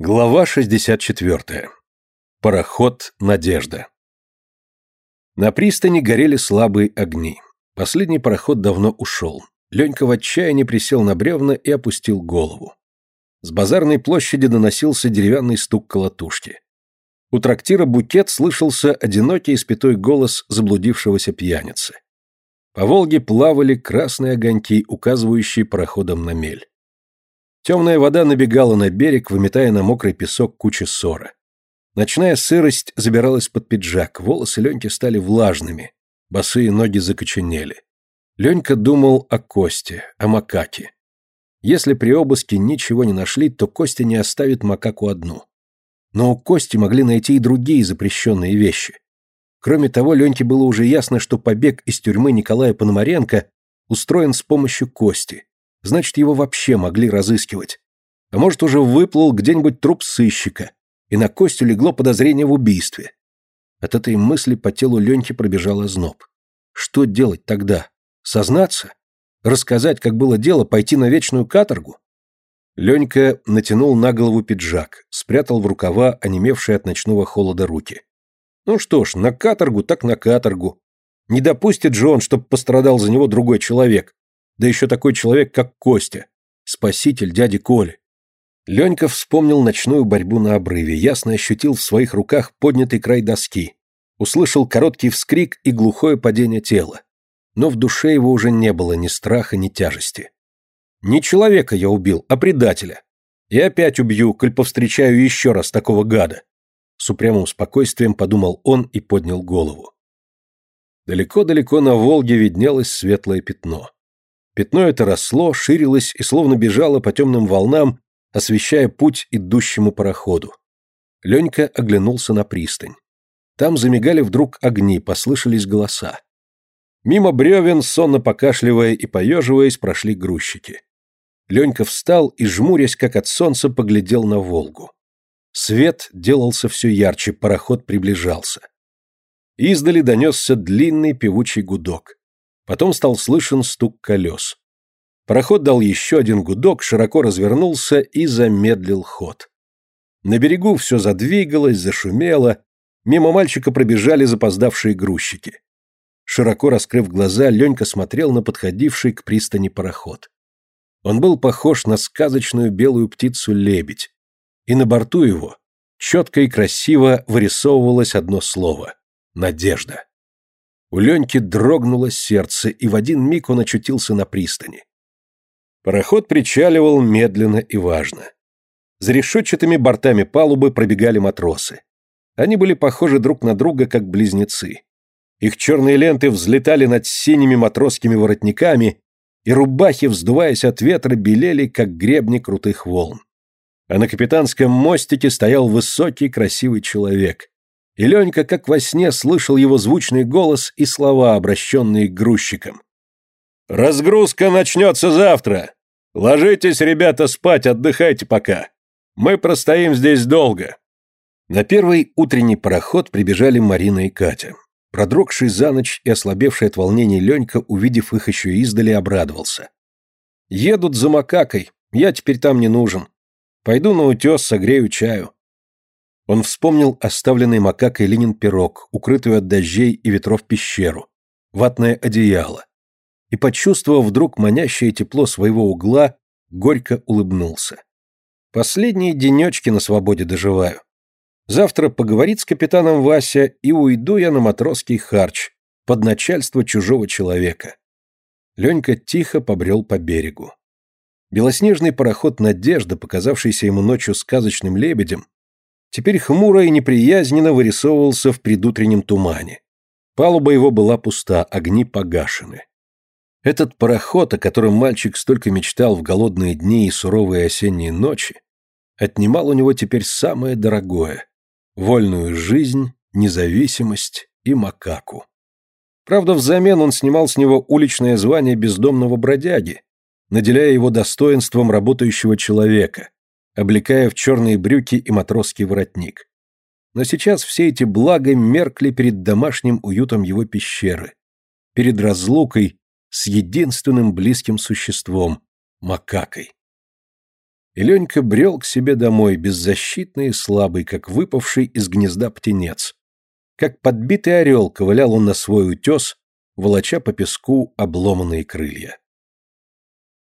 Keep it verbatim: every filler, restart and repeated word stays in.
Глава шестьдесят четвёртая. Пароход «Надежда». На пристани горели слабые огни. Последний пароход давно ушел. Ленька в отчаянии присел на бревна и опустил голову. С базарной площади доносился деревянный стук колотушки. У трактира «Букет» слышался одинокий испятой голос заблудившегося пьяницы. По Волге плавали красные огоньки, указывающие пароходом на мель. Темная вода набегала на берег, выметая на мокрый песок кучи ссора. Ночная сырость забиралась под пиджак, волосы Леньки стали влажными, босые ноги закоченели. Ленька думал о Косте, о макаке. Если при обыске ничего не нашли, то Костя не оставит макаку одну. Но у Кости могли найти и другие запрещенные вещи. Кроме того, Леньке было уже ясно, что побег из тюрьмы Николая Пономаренко устроен с помощью Кости. Значит, его вообще могли разыскивать. А может, уже выплыл где-нибудь труп сыщика, и на Костю легло подозрение в убийстве. От этой мысли по телу Леньки пробежал озноб. Что делать тогда? Сознаться? Рассказать, как было дело, пойти на вечную каторгу? Ленька натянул на голову пиджак, спрятал в рукава онемевшие от ночного холода руки. Ну что ж, на каторгу так на каторгу. Не допустит же он, чтоб пострадал за него другой человек. Да еще такой человек, как Костя, спаситель дяди Коли. Ленька вспомнил ночную борьбу на обрыве, ясно ощутил в своих руках поднятый край доски, услышал короткий вскрик и глухое падение тела. Но в душе его уже не было ни страха, ни тяжести. Не человека я убил, а предателя. И опять убью, коль повстречаю еще раз такого гада. С упрямым спокойствием подумал он и поднял голову. Далеко-далеко на Волге виднелось светлое пятно. Пятно это росло, ширилось и словно бежало по темным волнам, освещая путь идущему пароходу. Ленька оглянулся на пристань. Там замигали вдруг огни, послышались голоса. Мимо бревен, сонно покашливая и поеживаясь, прошли грузчики. Ленька встал и, жмурясь, как от солнца, поглядел на Волгу. Свет делался все ярче, пароход приближался. Издали донесся длинный певучий гудок. Потом стал слышен стук колес. Пароход дал еще один гудок, широко развернулся и замедлил ход. На берегу все задвигалось, зашумело, мимо мальчика пробежали запоздавшие грузчики. Широко раскрыв глаза, Ленька смотрел на подходивший к пристани пароход. Он был похож на сказочную белую птицу-лебедь, и на борту его четко и красиво вырисовывалось одно слово — «Надежда». У Леньки дрогнуло сердце, и в один миг он очутился на пристани. Пароход причаливал медленно и важно. За решетчатыми бортами палубы пробегали матросы. Они были похожи друг на друга, как близнецы. Их черные ленты взлетали над синими матросскими воротниками, и рубахи, вздуваясь от ветра, белели, как гребни крутых волн. А на капитанском мостике стоял высокий красивый человек. И Ленька, как во сне, слышал его звучный голос и слова, обращенные к грузчикам. «Разгрузка начнется завтра! Ложитесь, ребята, спать, отдыхайте пока. Мы простоим здесь долго». На первый утренний пароход прибежали Марина и Катя. Продрогший за ночь и ослабевший от волнений Ленька, увидев их еще издали, обрадовался. «Едут за макакой, я теперь там не нужен. Пойду на утес, согрею чаю». Он вспомнил оставленный макакой Ленин пирог, укрытую от дождей и ветров пещеру, ватное одеяло, и, почувствовав вдруг манящее тепло своего угла, горько улыбнулся. «Последние денечки на свободе доживаю. Завтра поговорит с капитаном Вася, и уйду я на матросский харч, под начальство чужого человека». Ленька тихо побрел по берегу. Белоснежный пароход «Надежда», показавшийся ему ночью сказочным лебедем, теперь хмуро и неприязненно вырисовывался в предутреннем тумане. Палуба его была пуста, огни погашены. Этот пароход, о котором мальчик столько мечтал в голодные дни и суровые осенние ночи, отнимал у него теперь самое дорогое — вольную жизнь, независимость и макаку. Правда, взамен он снимал с него уличное звание бездомного бродяги, наделяя его достоинством работающего человека, облекая в черные брюки и матросский воротник. Но сейчас все эти блага меркли перед домашним уютом его пещеры, перед разлукой с единственным близким существом — макакой. И Ленька брел к себе домой, беззащитный и слабый, как выпавший из гнезда птенец. Как подбитый орел ковылял он на свой утес, волоча по песку обломанные крылья.